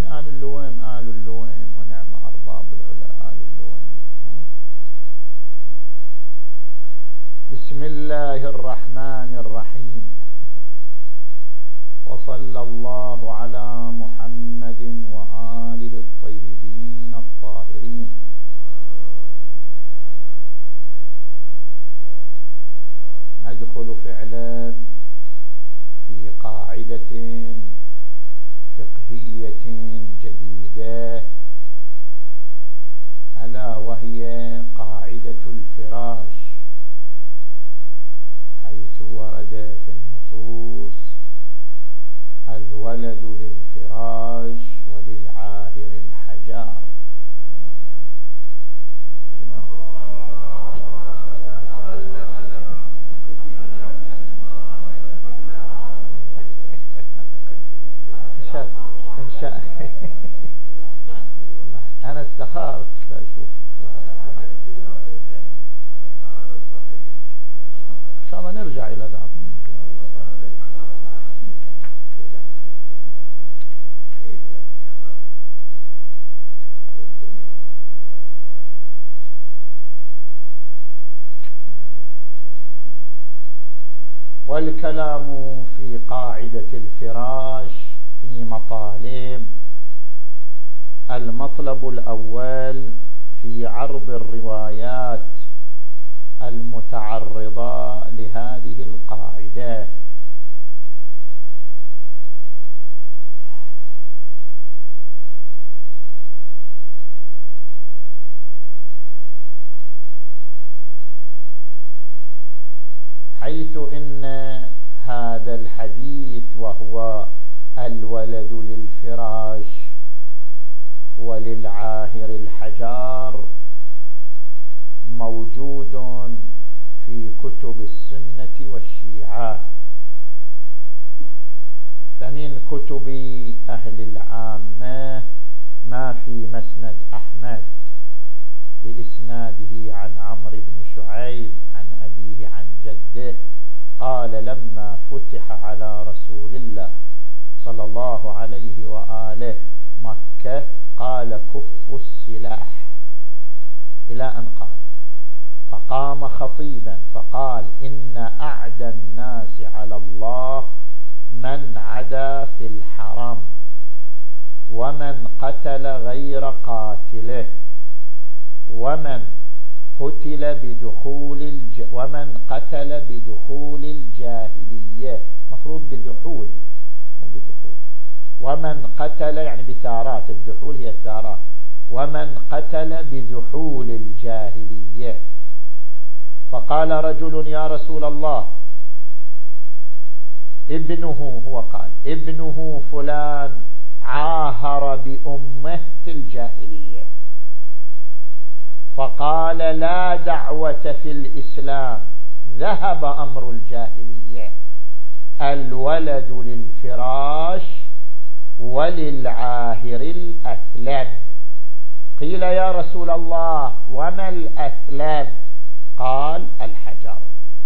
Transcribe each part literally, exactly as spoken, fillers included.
آل اللويم آل اللويم ونعم أرباب العلا آل اللويم. بسم الله الرحمن الرحيم. وصلى الله على محمد وآله الطيبين الطاهرين. ندخل فعلا في قاعدة فقهية جديدة، ألا وهي قاعدة الفراش، حيث ورد في النصوص الولد للفراش وللعاهر الحجار. إن شاء أنا استخرت فأشوف إن شاء الله نرجع إلى ذلك. والكلام في قاعدة الفراش في مطالب. المطلب الأول في عرض الروايات المتعرضة لهذه القاعدة. حيث إن هذا الحديث وهو الولد للفراش وللعاهر الحجار موجود في كتب السنة والشيعة، فمن كتب أهل العامة ما في مسند أحمد بإسناده عن عمرو بن شعيب عن أبيه عن جده قال لما فتح على رسول الله صلى الله عليه وآله مكة قال كفوا السلاح إلى أن قال، فقام خطيبا فقال إن أعدى الناس على الله من عدا في الحرم ومن قتل غير قاتله ومن قتل بدخول الج... ومن قتل بدخول الجاهلية، مفروض بذحول مو بدخول، ومن قتل يعني بثارات، الذحول هي الثارات، ومن قتل بذحول الجاهلية. فقال رجل يا رسول الله ابنه، هو قال ابنه فلان عاهر بأمه في الجاهلية. فقال لا دعوة في الإسلام، ذهب أمر الجاهلية، الولد للفراش وللعاهر الأثلب. قيل يا رسول الله وما الأثلب؟ قال الحجر.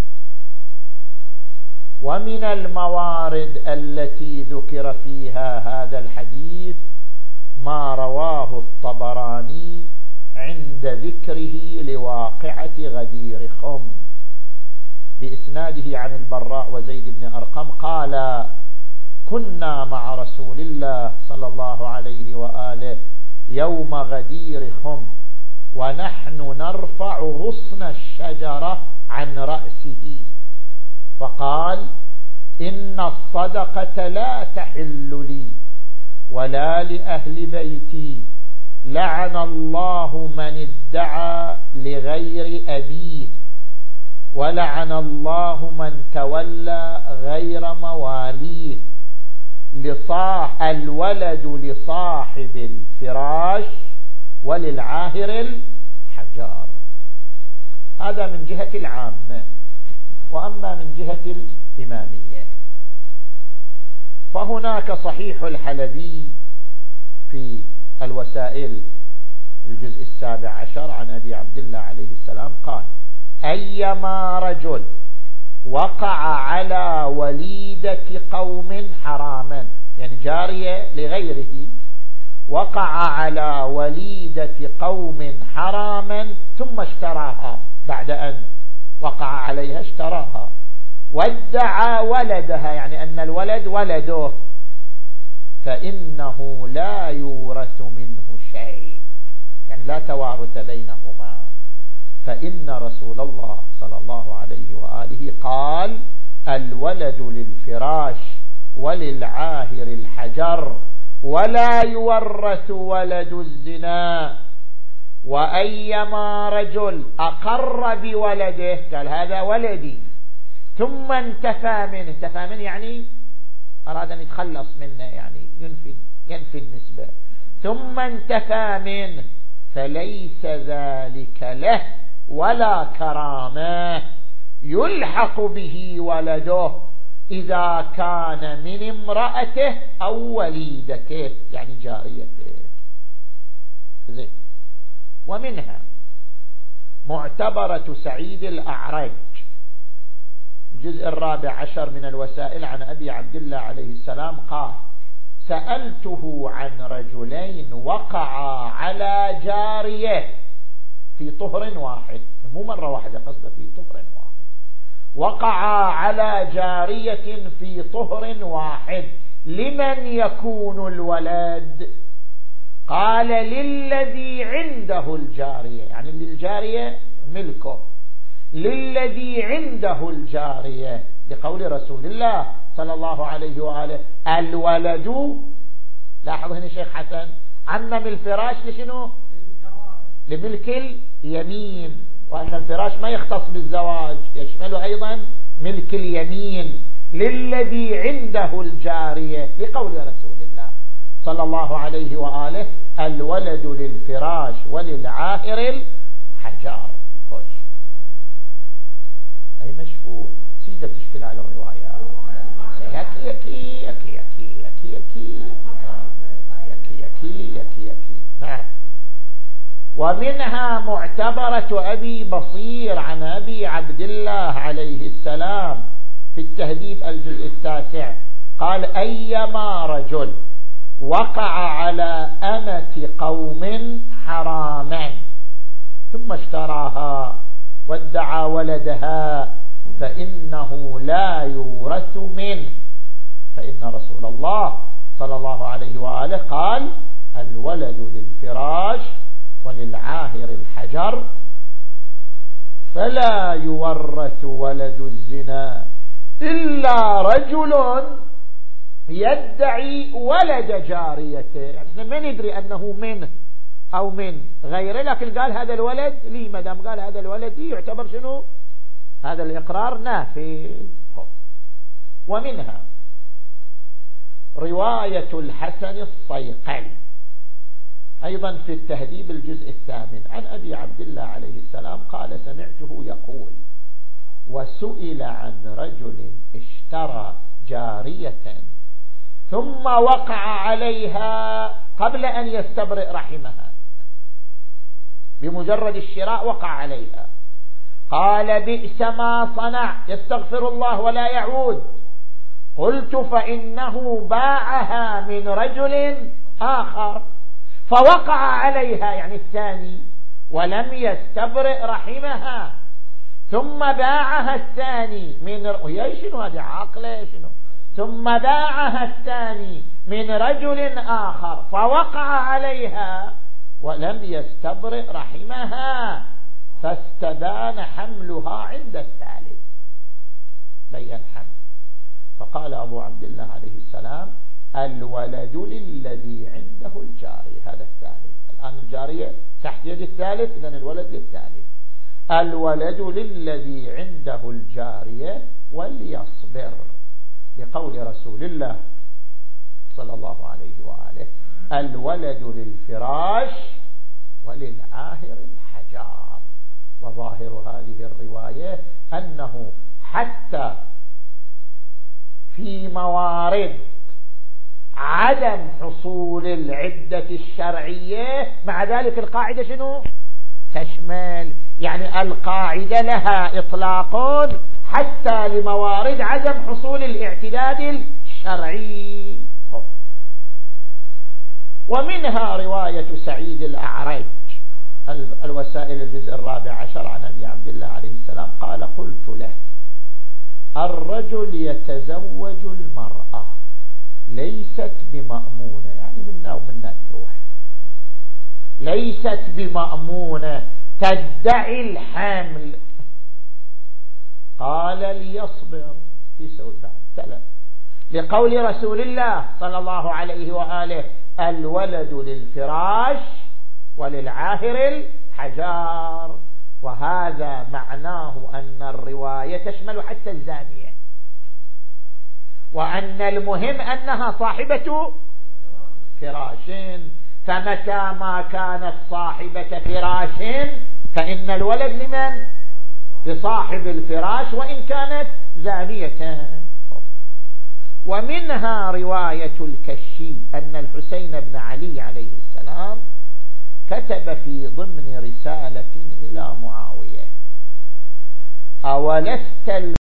ومن الموارد التي ذكر فيها هذا الحديث ما رواه الطبراني عند ذكره لواقعة غدير خم بإسناده عن البراء وزيد بن أرقم قال كنا مع رسول الله صلى الله عليه وآله يوم غدير خم ونحن نرفع غصن الشجرة عن رأسه، فقال إن الصدقة لا تحل لي ولا لأهل بيتي، لعن الله من ادعى لغير أبيه، ولعن الله من تولى غير مواليه، لصاح الولد لصاحب الفراش وللعاهر الحجار. هذا من جهة العامة. وأما من جهة الإمامية فهناك صحيح الحلبي في الوسائل الجزء السابع عشر عن أبي عبد الله عليه السلام قال أيما رجل وقع على وليدة قوم حراما، يعني جارية لغيره، وقع على وليدة قوم حراما ثم اشتراها، بعد أن وقع عليها اشتراها، وادعى ولدها يعني أن الولد ولده، فإنه لا يورث منه شيء، يعني لا توارث بينهما. فإن رسول الله صلى الله عليه وآله قال: الولد للفراش وللعاهر الحجر، ولا يورث ولد الزنا. وأيما رجل أقر بولده، قال هذا ولدي، ثم انتفى منه، انتفى منه يعني أراد أن يتخلص منه، يعني ينفي, ينفي النسبة، ثم انتفى منه، فليس ذلك له ولا كرامة، يلحق به ولده إذا كان من امرأته أو وليدته، يعني جاريته. زين. ومنها معتبرة سعيد الأعرج، الجزء الرابع عشر من الوسائل، عن أبي عبد الله عليه السلام قال: سألته عن رجلين وقعا على جارية في طهر واحد، مو مرة واحدة، قصده في طهر واحد، وقعا على جارية في طهر واحد، لمن يكون الولد؟ قال: للذي عنده الجارية، يعني للجارية ملكه، للذي عنده الجارية، لقول رسول الله صلى الله عليه وآله: الولد، لاحظ هنا شيخ حسن، عمم الفراش لشنو؟ لملك اليمين، وأن الفراش ما يختص بالزواج، يشمل أيضا ملك اليمين، للذي عنده الجارية، لقول رسول الله صلى الله عليه وآله: الولد للفراش وللعاهر الحجار. خوش، أي مشهور، سيدة تشكل على الرواية، يكي يكي يكي يكي يكي يكي يكي يكي يكي يكي. نعم. ومنها معتبرة أبي بصير عن أبي عبد الله عليه السلام في التهذيب الجزء التاسع، قال: أيما رجل وقع على أمة قوم حراما ثم اشتراها وادعى ولدها، فإنه لا يورث منه، فإن رسول الله صلى الله عليه وآله قال: الولد للفراش وللعاهر الحجر، فلا يورث ولد الزنا إلا رجل يدعي ولد جاريته، يعني احنا ما ندري أنه منه أو من غيره، لكن قال هذا الولد لي، ما دام قال هذا الولد لي يعتبر شنو؟ هذا الإقرار نافي. ومنها رواية الحسن الصيقل أيضا في التهذيب الجزء الثامن، عن أبي عبد الله عليه السلام قال: سمعته يقول: وسئل عن رجل اشترى جارية ثم وقع عليها قبل أن يستبرئ رحمها، بمجرد الشراء وقع عليها، قال: بئس ما صنع، يستغفر الله ولا يعود. قلت: فإنه باعها من رجل آخر فوقع عليها، يعني الثاني، ولم يستبرئ رحمها، ثم باعها الثاني من ر... شنو هذه عاقلة شنو، ثم باعها الثاني من رجل آخر فوقع عليها ولم يستبرئ رحمها، فاستبان حملها عند الثالث، بين حمل. فقال أبو عبد الله عليه السلام: الولد للذي عنده الجارية، هذا الثالث، الآن الجارية تحت يد الثالث، إذن الولد للثالث. الولد للذي عنده الجارية وليصبر، لقول رسول الله صلى الله عليه وآله: الولد للفراش وللعاهر الحجار. وظاهر هذه الرواية أنه حتى في موارد عدم حصول العدة الشرعية مع ذلك القاعدة شنو؟ تشمل، يعني القاعدة لها إطلاق حتى لموارد عدم حصول الاعتداد الشرعي. ومنها رواية سعيد الأعرج الوسائل الجزء الرابع عشر عن أبي عبد الله عليه السلام قال قلت له الرجل يتزوج المرأة ليست بمأمونة، يعني منا ومنا تروح، ليست بمأمونة تدعي الحمل. قال ليصبر في سوء بعد لقول رسول الله صلى الله عليه وآله الولد للفراش وللعاهر الحجار، وهذا معناه أن الرواية تشمل حتى الزانية، وأن المهم أنها صاحبة فراش، فمتى ما كانت صاحبة فراش فإن الولد لمن؟ لصاحب الفراش وإن كانت زانية. ومنها رواية الكشي أن الحسين بن علي عليه السلام كتب في ضمن رسالة إلى معاوية أولست